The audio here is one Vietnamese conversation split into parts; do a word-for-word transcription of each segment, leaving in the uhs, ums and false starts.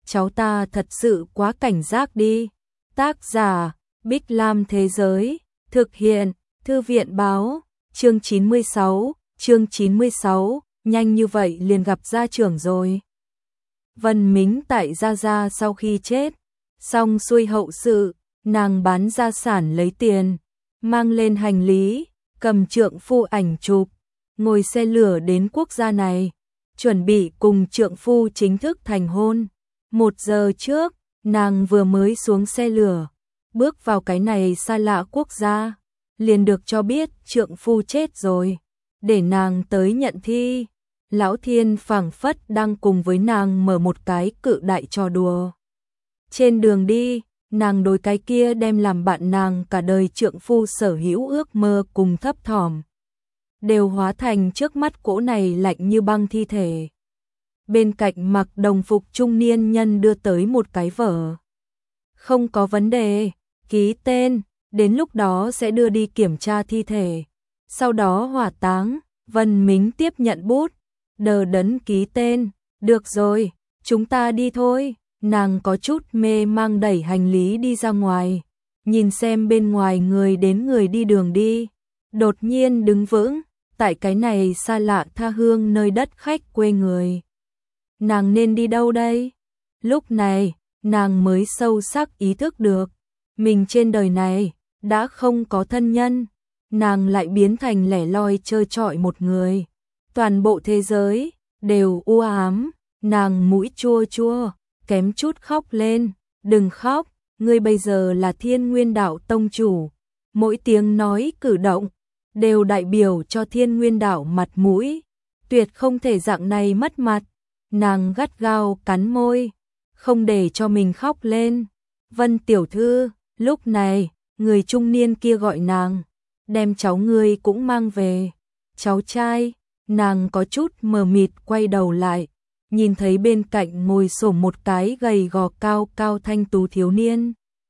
cháu ta thật sự quá cảnh giác đi. Tác giả, Bích Lam Thế Giới, thực hiện, Thư viện Báo, chương chín mươi sáu, chương chín mươi sáu, nhanh như vậy liền gặp gia trưởng rồi. Vân Mính tại Gia Gia sau khi chết, xong xuôi hậu sự, nàng bán gia sản lấy tiền, mang lên hành lý, cầm trượng phu ảnh chụp, ngồi xe lửa đến quốc gia này, chuẩn bị cùng trượng phu chính thức thành hôn. Một giờ trước, nàng vừa mới xuống xe lửa, bước vào cái này xa lạ quốc gia, liền được cho biết trượng phu chết rồi, để nàng tới nhận thi. Lão Thiên phảng phất đang cùng với nàng mở một cái cự đại trò đùa. Trên đường đi, nàng đối cái kia đem làm bạn nàng cả đời trượng phu sở hữu ước mơ cùng thấp thỏm, đều hóa thành trước mắt cỗ này lạnh như băng thi thể. Bên cạnh mặc đồng phục trung niên nhân đưa tới một cái vở. Không có vấn đề, ký tên, đến lúc đó sẽ đưa đi kiểm tra thi thể. Sau đó hỏa táng. Vân Mính tiếp nhận bút, đờ đẫn ký tên. Được rồi, chúng ta đi thôi. Nàng có chút mê mang đẩy hành lý đi ra ngoài, nhìn xem bên ngoài người đến người đi đường đi. Đột nhiên đứng vững, tại cái này xa lạ tha hương nơi đất khách quê người. Nàng nên đi đâu đây? Lúc này, nàng mới sâu sắc ý thức được, mình trên đời này đã không có thân nhân, nàng lại biến thành lẻ loi trơ trọi một người. Toàn bộ thế giới đều u ám, nàng mũi chua chua, kém chút khóc lên. Đừng khóc, ngươi bây giờ là Thiên Nguyên Đạo tông chủ, mỗi tiếng nói cử động đều đại biểu cho Thiên Nguyên Đạo mặt mũi, tuyệt không thể dạng này mất mặt. Nàng gắt gao cắn môi, không để cho mình khóc lên. Vân tiểu thư, lúc này, người trung niên kia gọi nàng, đem cháu ngươi cũng mang về. Cháu trai, nàng có chút mờ mịt quay đầu lại, nhìn thấy bên cạnh ngồi xổm một cái gầy gò cao cao thanh tú thiếu niên.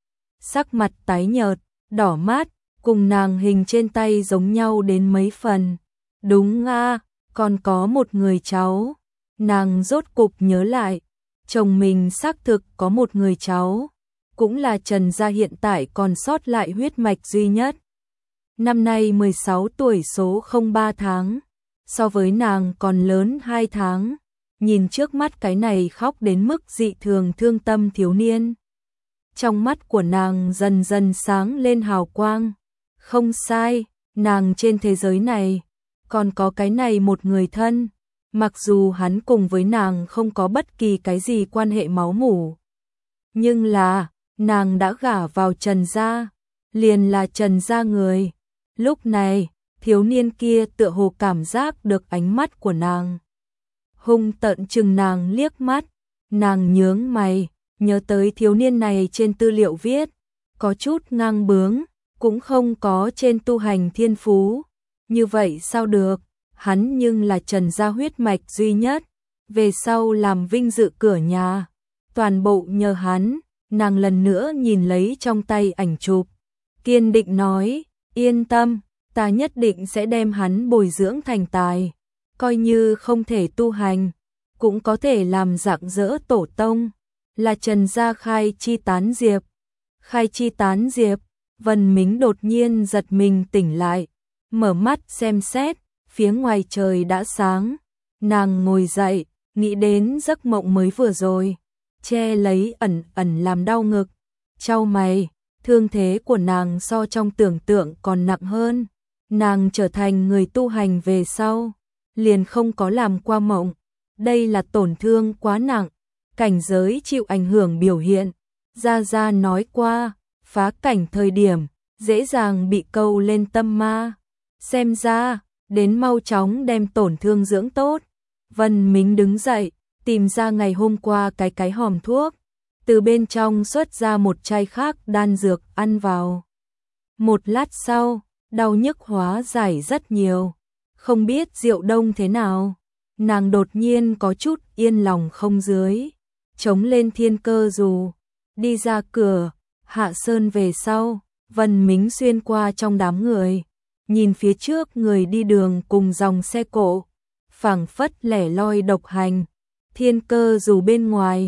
Sắc mặt tái nhợt, đỏ mắt, cùng nàng hình trên tay giống nhau đến mấy phần. Đúng a, còn có một người cháu. Nàng rốt cục nhớ lại, chồng mình xác thực có một người cháu, cũng là Trần gia hiện tại còn sót lại huyết mạch duy nhất. Năm nay mười sáu tuổi số không ba tháng, so với nàng còn lớn hai tháng. Nhìn trước mắt cái này khóc đến mức dị thường thương tâm thiếu niên, trong mắt của nàng dần dần sáng lên hào quang. Không sai, nàng trên thế giới này còn có cái này một người thân. Mặc dù hắn cùng với nàng không có bất kỳ cái gì quan hệ máu mủ, nhưng là, nàng đã gả vào Trần gia, liền là Trần gia người. Lúc này, thiếu niên kia tựa hồ cảm giác được ánh mắt của nàng, hung tợn chừng nàng liếc mắt. Nàng nhướng mày, nhớ tới thiếu niên này trên tư liệu viết, có chút ngang bướng, cũng không có trên tu hành thiên phú. Như vậy sao được? Hắn nhưng là Trần gia huyết mạch duy nhất, về sau làm vinh dự cửa nhà, toàn bộ nhờ hắn. Nàng lần nữa nhìn lấy trong tay ảnh chụp, kiên định nói, yên tâm, ta nhất định sẽ đem hắn bồi dưỡng thành tài, coi như không thể tu hành, cũng có thể làm rạng rỡ tổ tông. Là Trần gia Khai Chi Tán Diệp. Khai Chi Tán Diệp. Vân Mính đột nhiên giật mình tỉnh lại, mở mắt xem xét, phía ngoài trời đã sáng. Nàng ngồi dậy, nghĩ đến giấc mộng mới vừa rồi, che lấy ẩn ẩn làm đau ngực, chau mày. Thương thế của nàng so trong tưởng tượng còn nặng hơn. Nàng trở thành người tu hành về sau, liền không có làm qua mộng. Đây là tổn thương quá nặng, cảnh giới chịu ảnh hưởng biểu hiện. Gia Gia nói qua, phá cảnh thời điểm, dễ dàng bị câu lên tâm ma. Xem ra, đến mau chóng đem tổn thương dưỡng tốt. Vân Mính đứng dậy, tìm ra ngày hôm qua cái cái hòm thuốc, từ bên trong xuất ra một chai khác đan dược ăn vào. Một lát sau, đau nhức hóa giải rất nhiều. Không biết Diệu Đông thế nào, nàng đột nhiên có chút yên lòng không dưới, chống lên thiên cơ dù, đi ra cửa, hạ sơn về sau. Vân Mính xuyên qua trong đám người, nhìn phía trước người đi đường cùng dòng xe cộ, phảng phất lẻ loi độc hành. Thiên cơ dù bên ngoài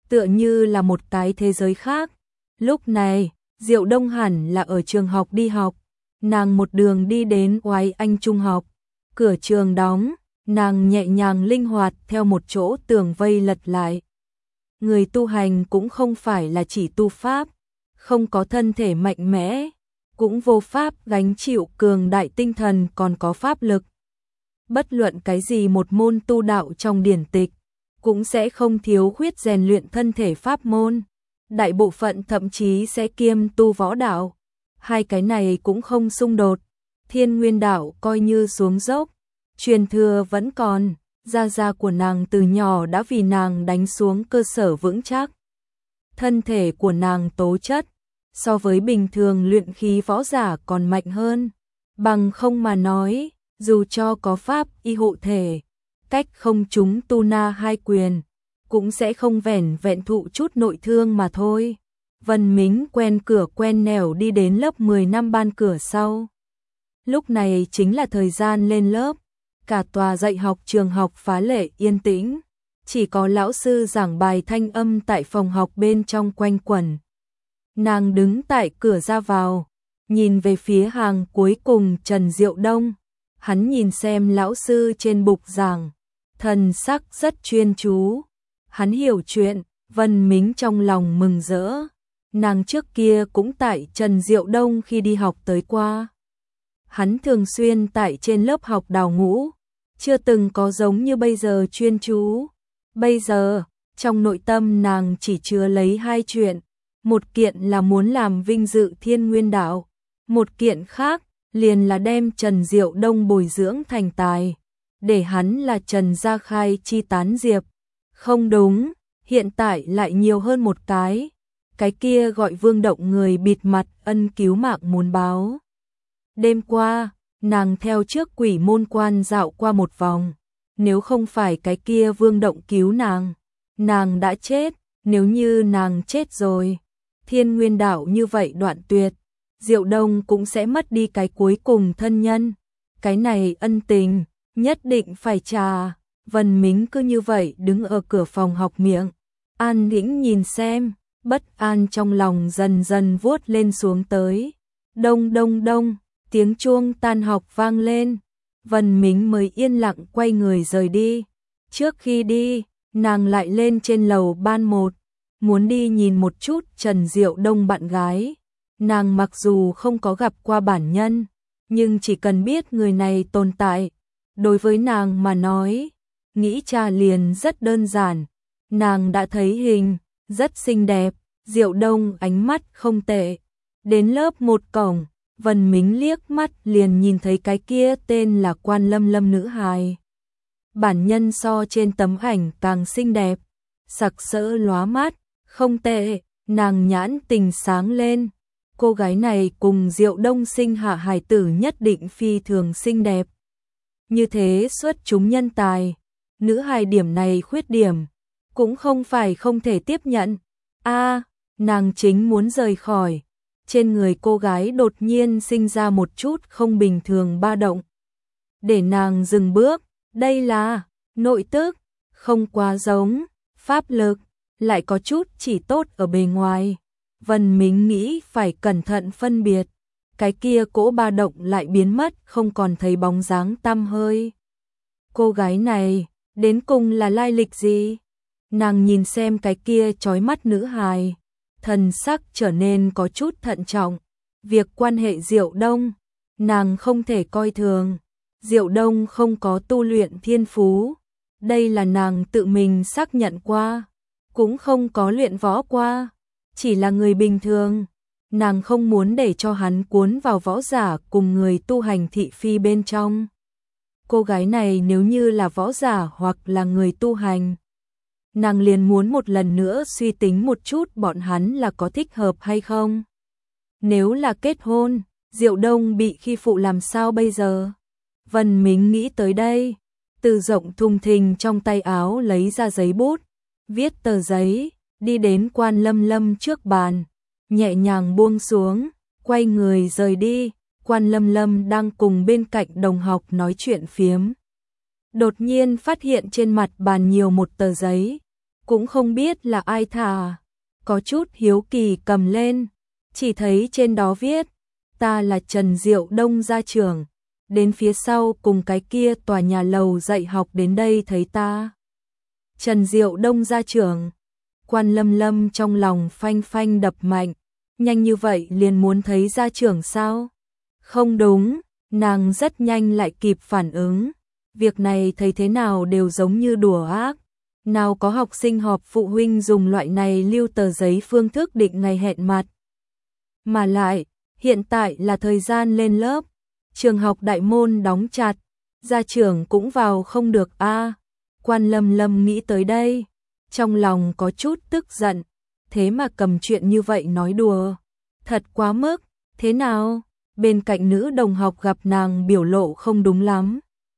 tựa như là một cái thế giới khác. Lúc này, Diệu Đông hẳn là ở trường học đi học, nàng một đường đi đến Oái Anh Trung học, cửa trường đóng, nàng nhẹ nhàng linh hoạt theo một chỗ tường vây lật lại. Người tu hành cũng không phải là chỉ tu pháp, không có thân thể mạnh mẽ, cũng vô pháp gánh chịu cường đại tinh thần còn có pháp lực. Bất luận cái gì một môn tu đạo trong điển tịch, cũng sẽ không thiếu khuyết rèn luyện thân thể pháp môn. Đại bộ phận thậm chí sẽ kiêm tu võ đạo. Hai cái này cũng không xung đột. Thiên Nguyên đạo coi như xuống dốc, truyền thừa vẫn còn, gia gia của nàng từ nhỏ đã vì nàng đánh xuống cơ sở vững chắc. Thân thể của nàng tố chất, so với bình thường luyện khí võ giả còn mạnh hơn. Bằng không mà nói, dù cho có pháp y hộ thể, cách không chúng tu na hai quyền, cũng sẽ không vẻn vẹn thụ chút nội thương mà thôi. Vân Mính quen cửa quen nẻo đi đến lớp mười năm ban cửa sau. Lúc này chính là thời gian lên lớp, cả tòa dạy học trường học phá lệ yên tĩnh, chỉ có lão sư giảng bài thanh âm tại phòng học bên trong quanh quẩn. Nàng đứng tại cửa ra vào, nhìn về phía hàng cuối cùng Trần Diệu Đông, hắn nhìn xem lão sư trên bục giảng, thần sắc rất chuyên chú. Hắn hiểu chuyện, Vân Mính trong lòng mừng rỡ. Nàng trước kia cũng tại Trần Diệu Đông khi đi học tới qua. Hắn thường xuyên tại trên lớp học đào ngũ, chưa từng có giống như bây giờ chuyên chú. Bây giờ, trong nội tâm nàng chỉ chứa lấy hai chuyện. Một kiện là muốn làm vinh dự Thiên Nguyên đạo, một kiện khác liền là đem Trần Diệu Đông bồi dưỡng thành tài, để hắn là Trần Gia Khai chi tán diệp. Không đúng, hiện tại lại nhiều hơn một cái. Cái kia gọi Vương Động người bịt mặt ân cứu mạng muốn báo. Đêm qua, nàng theo trước quỷ môn quan dạo qua một vòng. Nếu không phải cái kia Vương Động cứu nàng, nàng đã chết. Nếu như nàng chết rồi, Thiên Nguyên đạo như vậy đoạn tuyệt, Diệu Đông cũng sẽ mất đi cái cuối cùng thân nhân. Cái này ân tình, nhất định phải trả. Vân Mính cứ như vậy đứng ở cửa phòng học miệng, an tĩnh nhìn xem, bất an trong lòng dần dần vuốt lên xuống tới. Đông đông đông, tiếng chuông tan học vang lên, Vân Mính mới yên lặng quay người rời đi. Trước khi đi, nàng lại lên trên lầu ban một, muốn đi nhìn một chút Trần Diệu Đông bạn gái. Nàng mặc dù không có gặp qua bản nhân, nhưng chỉ cần biết người này tồn tại, đối với nàng mà nói, nghĩ cha liền rất đơn giản. Nàng đã thấy hình, rất xinh đẹp, Diệu Đông ánh mắt không tệ. Đến lớp một cổng, Vân Mính liếc mắt liền nhìn thấy cái kia tên là Quan Lâm Lâm nữ hài. Bản nhân so trên tấm ảnh càng xinh đẹp, sặc sỡ lóa mắt, không tệ, nàng nhãn tình sáng lên. Cô gái này cùng Diệu Đông sinh hạ hài tử nhất định phi thường xinh đẹp. Như thế xuất chúng nhân tài, nữ hài điểm này khuyết điểm, cũng không phải không thể tiếp nhận. A, nàng chính muốn rời khỏi, trên người cô gái đột nhiên sinh ra một chút không bình thường ba động. Để nàng dừng bước, đây là nội tức, không quá giống, pháp lực, lại có chút chỉ tốt ở bề ngoài. Vân Mính nghĩ phải cẩn thận phân biệt, cái kia cỗ ba động lại biến mất không còn thấy bóng dáng tăm hơi. Cô gái này, đến cùng là lai lịch gì? Nàng nhìn xem cái kia chói mắt nữ hài, thần sắc trở nên có chút thận trọng. Việc quan hệ Diệu Đông, nàng không thể coi thường. Diệu Đông không có tu luyện thiên phú, đây là nàng tự mình xác nhận qua, cũng không có luyện võ qua, chỉ là người bình thường. Nàng không muốn để cho hắn cuốn vào võ giả cùng người tu hành thị phi bên trong. Cô gái này nếu như là võ giả hoặc là người tu hành, nàng liền muốn một lần nữa suy tính một chút bọn hắn là có thích hợp hay không. Nếu là kết hôn, Diệu Đông bị khi phụ làm sao bây giờ? Vân Mính nghĩ tới đây, từ rộng thùng thình trong tay áo lấy ra giấy bút, viết tờ giấy, đi đến Quan Lâm Lâm trước bàn, nhẹ nhàng buông xuống, quay người rời đi. Quan Lâm Lâm đang cùng bên cạnh đồng học nói chuyện phiếm, đột nhiên phát hiện trên mặt bàn nhiều một tờ giấy, cũng không biết là ai thả, có chút hiếu kỳ cầm lên, chỉ thấy trên đó viết, ta là Trần Diệu Đông gia trưởng, đến phía sau cùng cái kia tòa nhà lầu dạy học đến đây thấy ta. Trần Diệu Đông gia trưởng, Quan Lâm Lâm trong lòng phanh phanh đập mạnh, nhanh như vậy liền muốn thấy gia trưởng sao? Không đúng, nàng rất nhanh lại kịp phản ứng, việc này thấy thế nào đều giống như đùa ác. Nào có học sinh họp phụ huynh dùng loại này lưu tờ giấy phương thức định ngày hẹn mặt. Mà lại, hiện tại là thời gian lên lớp, trường học đại môn đóng chặt, gia trưởng cũng vào không được a. Quan Lâm Lâm nghĩ tới đây, trong lòng có chút tức giận, thế mà cầm chuyện như vậy nói đùa, thật quá mức, thế nào? Bên cạnh nữ đồng học gặp nàng biểu lộ không đúng lắm.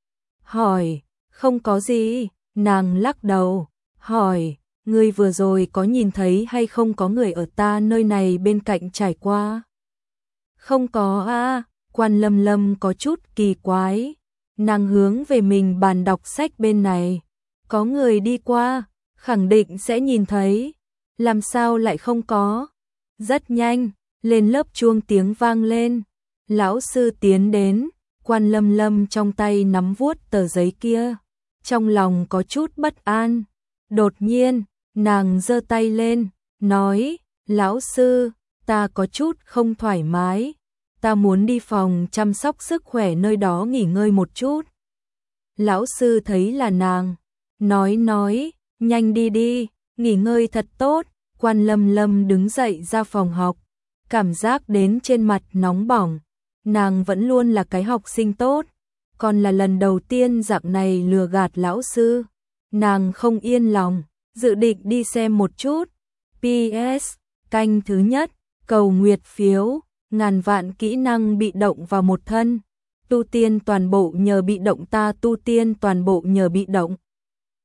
Hỏi, không có gì, nàng lắc đầu, hỏi, ngươi vừa rồi có nhìn thấy hay không có người ở ta nơi này bên cạnh trải qua? Không có a. Quan Lâm Lâm có chút kỳ quái, nàng hướng về mình bàn đọc sách bên này, có người đi qua, khẳng định sẽ nhìn thấy, làm sao lại không có? Rất nhanh, lên lớp chuông tiếng vang lên, lão sư tiến đến, Quan Lâm Lâm trong tay nắm vuốt tờ giấy kia, trong lòng có chút bất an. Đột nhiên, nàng giơ tay lên, nói, lão sư, ta có chút không thoải mái, ta muốn đi phòng chăm sóc sức khỏe nơi đó nghỉ ngơi một chút. Lão sư thấy là nàng, nói nói, nhanh đi đi, nghỉ ngơi thật tốt. Quan Lâm Lâm đứng dậy ra phòng học, cảm giác đến trên mặt nóng bỏng, nàng vẫn luôn là cái học sinh tốt, còn là lần đầu tiên dạng này lừa gạt lão sư. Nàng không yên lòng, dự định đi xem một chút. pê ét, canh thứ nhất, cầu nguyệt phiếu, ngàn vạn kỹ năng bị động vào một thân. Tu tiên toàn bộ nhờ bị động, ta tu tiên toàn bộ nhờ bị động.